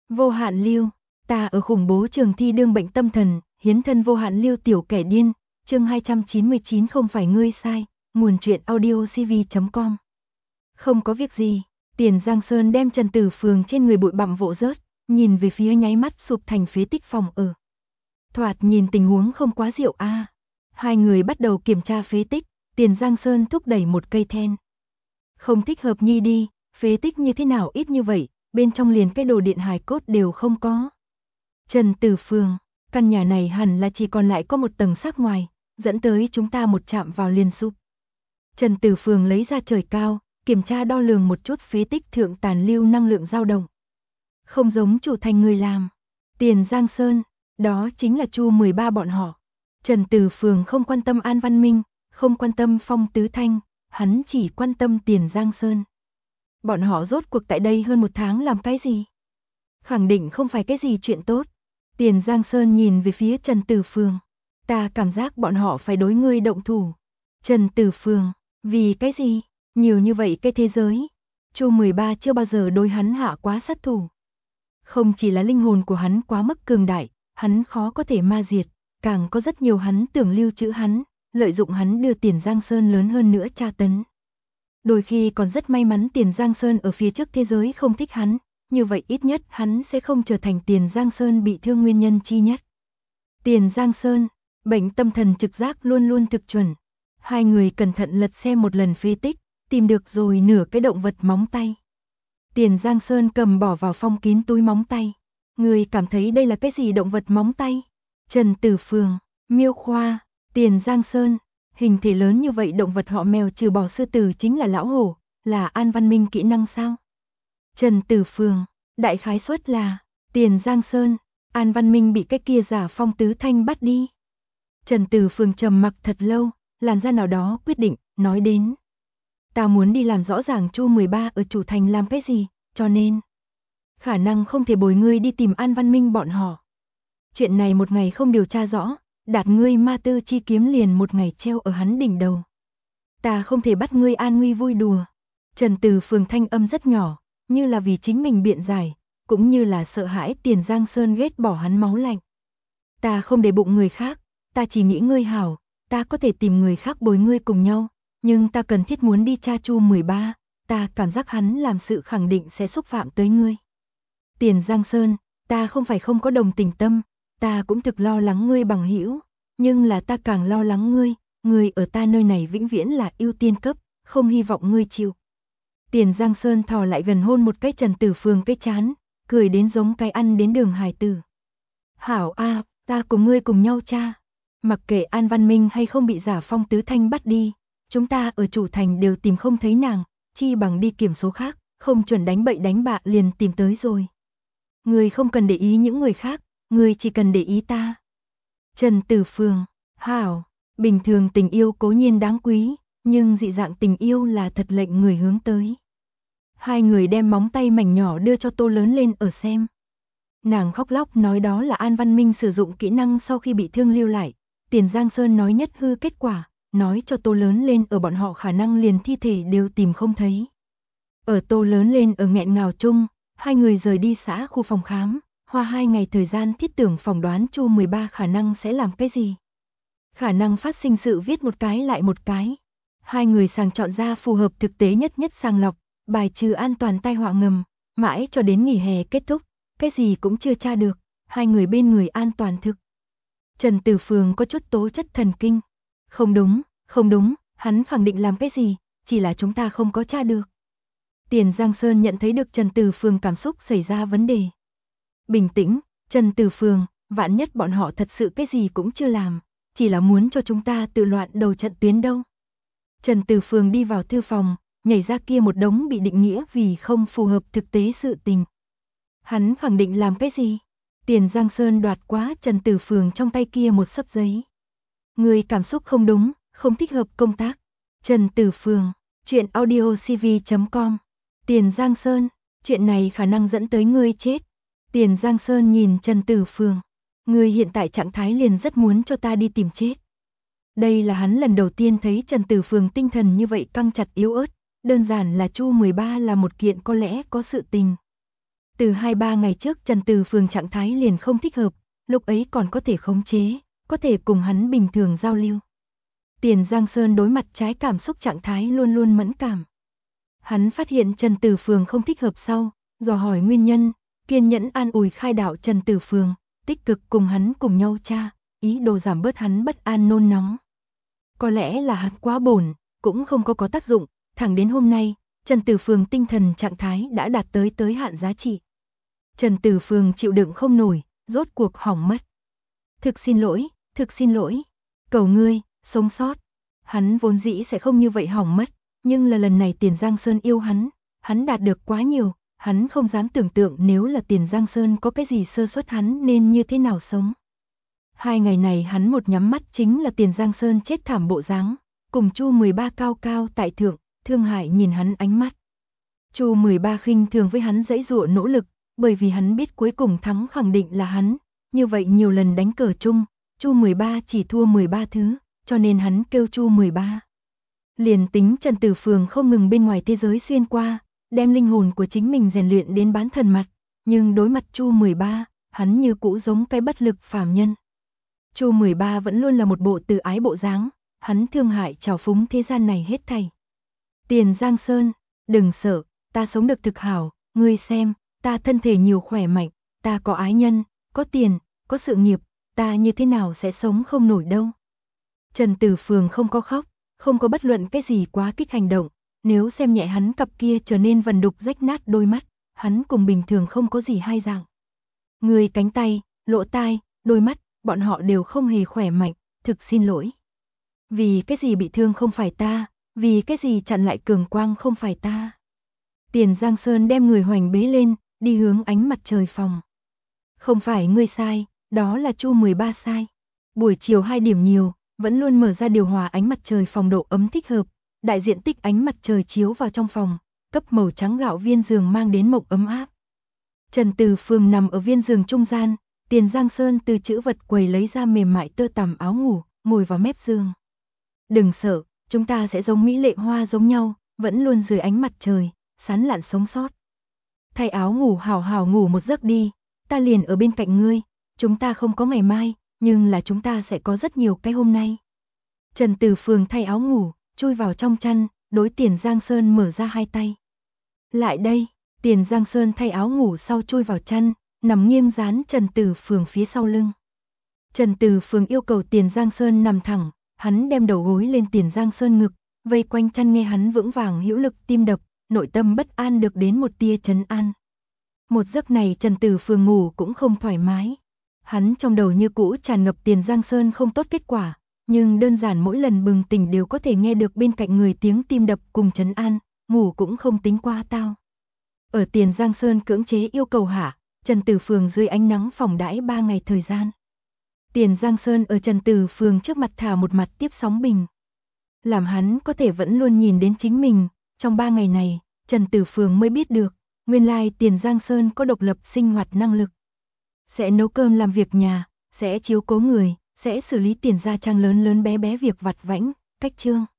Vô hạn lưu, ta ở khủng bố trường thi đương bệnh tâm thần, hiến thân vô hạn lưu tiểu kẻ điên, chương 299 không phải ngươi sai, nguồn truyện audio cv.com. Không có việc gì, Tiền Giang Sơn đem Trần Tử Phường trên người bụi bặm vỗ rớt, nhìn về phía nháy mắt sụp thành phế tích phòng ở. Thoạt nhìn tình huống không quá diệu a. Hai người bắt đầu kiểm tra phế tích, Tiền Giang Sơn thúc đẩy một cây then. Không thích hợp nhi đi, phế tích như thế nào ít như vậy, bên trong liền cái đồ điện hài cốt đều không có. Trần Tử Phường, căn nhà này hẳn là chỉ còn lại có một tầng xác ngoài, dẫn tới chúng ta một chạm vào liền sụp. Trần Tử Phường lấy ra trời cao, kiểm tra đo lường một chút phế tích thượng tàn lưu năng lượng dao động. Không giống chủ thành người làm. Tiền Giang Sơn, đó chính là Chu 13 bọn họ. Trần Tử Phường không quan tâm An Văn Minh, không quan tâm Phong Tứ Thanh, hắn chỉ quan tâm Tiền Giang Sơn. Bọn họ rốt cuộc tại đây hơn một tháng làm cái gì? Khẳng định không phải cái gì chuyện tốt. Tiền Giang Sơn nhìn về phía Trần Tử Phường. Ta cảm giác bọn họ phải đối ngươi động thủ. Trần Tử Phường, vì cái gì? Nhiều như vậy cái thế giới. Chu 13 chưa bao giờ đối hắn hạ quá sát thủ. Không chỉ là linh hồn của hắn quá mức cường đại, hắn khó có thể ma diệt, càng có rất nhiều hắn tưởng lưu trữ hắn, lợi dụng hắn đưa Tiền Giang Sơn lớn hơn nữa tra tấn. Đôi khi còn rất may mắn Tiền Giang Sơn ở phía trước thế giới không thích hắn, như vậy ít nhất hắn sẽ không trở thành Tiền Giang Sơn bị thương nguyên nhân chi nhất. Tiền Giang Sơn, bệnh tâm thần trực giác luôn luôn thực chuẩn. Hai người cẩn thận lật xem một lần phế tích, tìm được rồi nửa cái động vật móng tay. Tiền Giang Sơn cầm bỏ vào phong kín túi móng tay. Người cảm thấy đây là cái gì động vật móng tay? Trần Tử Phường, miêu khoa, Tiền Giang Sơn. Hình thể lớn như vậy động vật họ mèo trừ bỏ sư tử chính là lão hổ, là An Văn Minh kỹ năng sao? Trần Tử Phường, đại khái suất là Tiền Giang Sơn, An Văn Minh bị cái kia giả Phong Tứ Thanh bắt đi. Trần Tử Phường trầm mặc thật lâu, làm ra nào đó quyết định, nói đến. Ta muốn đi làm rõ ràng Chu 13 ở chủ thành làm cái gì, cho nên khả năng không thể bồi ngươi đi tìm An Văn Minh bọn họ. Chuyện này một ngày không điều tra rõ, đạt ngươi ma tư chi kiếm liền một ngày treo ở hắn đỉnh đầu. Ta không thể bắt ngươi an nguy vui đùa. Trần Tử Phường thanh âm rất nhỏ, như là vì chính mình biện giải, cũng như là sợ hãi Tiền Giang Sơn ghét bỏ hắn máu lạnh. Ta không để bụng người khác, ta chỉ nghĩ ngươi hảo, ta có thể tìm người khác bồi ngươi cùng nhau, nhưng ta cần thiết muốn đi tra Chu 13, ta cảm giác hắn làm sự khẳng định sẽ xúc phạm tới ngươi. Tiền Giang Sơn, ta không phải không có đồng tình tâm, ta cũng thực lo lắng ngươi bằng hữu, nhưng là ta càng lo lắng ngươi ở ta nơi này vĩnh viễn là ưu tiên cấp, không hy vọng ngươi chịu. Tiền Giang Sơn thò lại gần hôn một cái Trần Tử Phường cái chán, cười đến giống cái ăn đến đường hài tử. Hảo a, ta cùng ngươi cùng nhau cha. Mặc kệ An Văn Minh hay không bị giả Phong Tứ Thanh bắt đi, chúng ta ở chủ thành đều tìm không thấy nàng, chi bằng đi kiểm số khác, không chuẩn đánh bậy đánh bạ liền tìm tới rồi. Ngươi không cần để ý những người khác, ngươi chỉ cần để ý ta. Trần Tử Phường, hảo, bình thường tình yêu cố nhiên đáng quý, nhưng dị dạng tình yêu là thật lệnh người hướng tới. Hai người đem móng tay mảnh nhỏ đưa cho Tô Lớn lên ở xem. Nàng khóc lóc nói đó là An Văn Minh sử dụng kỹ năng sau khi bị thương lưu lại. Tiền Giang Sơn nói nhất hư kết quả, nói cho Tô Lớn lên ở bọn họ khả năng liền thi thể đều tìm không thấy. Ở Tô Lớn lên ở nghẹn ngào chung, hai người rời đi xã khu phòng khám, hoa 2 ngày thời gian thiết tưởng phỏng đoán Chu 13 khả năng sẽ làm cái gì. Khả năng phát sinh sự viết một cái lại một cái. Hai người sàng chọn ra phù hợp thực tế nhất sàng lọc, bài trừ an toàn tai họa ngầm, mãi cho đến nghỉ hè kết thúc, cái gì cũng chưa tra được, hai người bên người an toàn thực. Trần Tử Phường có chút tố chất thần kinh. Không đúng, hắn khẳng định làm cái gì, chỉ là chúng ta không có tra được. Tiền Giang Sơn nhận thấy được Trần Tử Phường cảm xúc xảy ra vấn đề. Bình tĩnh, Trần Tử Phường, vạn nhất bọn họ thật sự cái gì cũng chưa làm, chỉ là muốn cho chúng ta tự loạn đầu trận tuyến đâu. Trần Tử Phường đi vào thư phòng, nhảy ra kia một đống bị định nghĩa vì không phù hợp thực tế sự tình. Hắn khẳng định làm cái gì? Tiền Giang Sơn đoạt quá Trần Tử Phường trong tay kia một xấp giấy. Người cảm xúc không đúng, không thích hợp công tác. Trần Tử Phường, chuyện audio cv.com. Tiền Giang Sơn, chuyện này khả năng dẫn tới ngươi chết. Tiền Giang Sơn nhìn Trần Tử Phường. Ngươi hiện tại trạng thái liền rất muốn cho ta đi tìm chết. Đây là hắn lần đầu tiên thấy Trần Tử Phường tinh thần như vậy căng chặt yếu ớt. Đơn giản là Chu 13 là một kiện có lẽ có sự tình. Từ 2-3 ngày trước Trần Từ Phường trạng thái liền không thích hợp, lúc ấy còn có thể khống chế, có thể cùng hắn bình thường giao lưu. Tiền Giang Sơn đối mặt trái cảm xúc trạng thái luôn luôn mẫn cảm. Hắn phát hiện Trần Từ Phường không thích hợp sau, dò hỏi nguyên nhân, kiên nhẫn an ủi khai đạo Trần Từ Phường, tích cực cùng hắn cùng nhau tra, ý đồ giảm bớt hắn bất an nôn nóng. Có lẽ là hắn quá bổn, cũng không có tác dụng, thẳng đến hôm nay, Trần Từ Phường tinh thần trạng thái đã đạt tới hạn giá trị. Trần Từ Phường chịu đựng không nổi, rốt cuộc hỏng mất. Thực xin lỗi, cầu ngươi, sống sót. Hắn vốn dĩ sẽ không như vậy hỏng mất, nhưng là lần này Tiền Giang Sơn yêu hắn đạt được quá nhiều, hắn không dám tưởng tượng nếu là Tiền Giang Sơn có cái gì sơ suất hắn nên như thế nào sống. 2 ngày này hắn một nhắm mắt chính là Tiền Giang Sơn chết thảm bộ dáng, cùng Chu 13 cao cao tại thượng, thương hại nhìn hắn ánh mắt. Chu 13 khinh thường với hắn giãy giụa nỗ lực, bởi vì hắn biết cuối cùng thắng khẳng định là hắn, như vậy nhiều lần đánh cờ chung, Chu 13 chỉ thua 13 thứ, cho nên hắn kêu Chu 13. Liền tính Trần Từ Phường không ngừng bên ngoài thế giới xuyên qua, đem linh hồn của chính mình rèn luyện đến bán thần mặt, nhưng đối mặt Chu 13, hắn như cũ giống cái bất lực phàm nhân. Chu 13 vẫn luôn là một bộ từ ái bộ dáng, hắn thương hại trào phúng thế gian này hết thảy. Tiền Giang Sơn, đừng sợ, ta sống được thực hảo, ngươi xem, ta thân thể nhiều khỏe mạnh, ta có ái nhân, có tiền, có sự nghiệp, ta như thế nào sẽ sống không nổi đâu. Trần Từ Phường không có khóc, không có bất luận cái gì quá kích hành động, nếu xem nhẹ hắn cặp kia trở nên vần đục rách nát đôi mắt, hắn cùng bình thường không có gì hai dạng. Người cánh tay, lỗ tai, đôi mắt, bọn họ đều không hề khỏe mạnh, thực xin lỗi. Vì cái gì bị thương không phải ta, vì cái gì chặn lại cường quang không phải ta. Tiền Giang Sơn đem người hoành bế lên, đi hướng ánh mặt trời phòng. Không phải ngươi sai, đó là Chu 13 sai. Buổi chiều 2 điểm nhiều, vẫn luôn mở ra điều hòa ánh mặt trời phòng độ ấm thích hợp, đại diện tích ánh mặt trời chiếu vào trong phòng, cấp màu trắng gạo viên giường mang đến mộng ấm áp. Trần Từ Phường nằm ở viên giường trung gian, Tiền Giang Sơn từ trữ vật quầy lấy ra mềm mại tơ tằm áo ngủ, ngồi vào mép giường. Đừng sợ, chúng ta sẽ giống mỹ lệ hoa giống nhau, vẫn luôn dưới ánh mặt trời, sán lạn sống sót. Thay áo ngủ hào hào ngủ một giấc đi, ta liền ở bên cạnh ngươi, chúng ta không có ngày mai, nhưng là chúng ta sẽ có rất nhiều cái hôm nay. Trần Từ Phường thay áo ngủ, chui vào trong chăn, đối Tiền Giang Sơn mở ra hai tay. Lại đây, Tiền Giang Sơn thay áo ngủ sau chui vào chăn, nằm nghiêng dán Trần Từ Phường phía sau lưng. Trần Từ Phường yêu cầu Tiền Giang Sơn nằm thẳng, hắn đem đầu gối lên Tiền Giang Sơn ngực, vây quanh chăn nghe hắn vững vàng hữu lực tim đập, nội tâm bất an được đến một tia trấn an. Một giấc này Trần Từ Phường ngủ cũng không thoải mái. Hắn trong đầu như cũ tràn ngập Tiền Giang Sơn không tốt kết quả, nhưng đơn giản mỗi lần bừng tỉnh đều có thể nghe được bên cạnh người tiếng tim đập cùng trấn an, ngủ cũng không tính quá tao. Ở Tiền Giang Sơn cưỡng chế yêu cầu hạ, Trần Từ Phường dưới ánh nắng phòng đãi 3 ngày thời gian. Tiền Giang Sơn ở Trần Từ Phường trước mặt thả một mặt tiếp sóng bình. Làm hắn có thể vẫn luôn nhìn đến chính mình, trong 3 ngày này, Trần Từ Phường mới biết được, nguyên lai Tiền Giang Sơn có độc lập sinh hoạt năng lực. Sẽ nấu cơm làm việc nhà, sẽ chiếu cố người, sẽ xử lý tiền gia trang lớn lớn bé bé việc vặt vãnh, cách chương.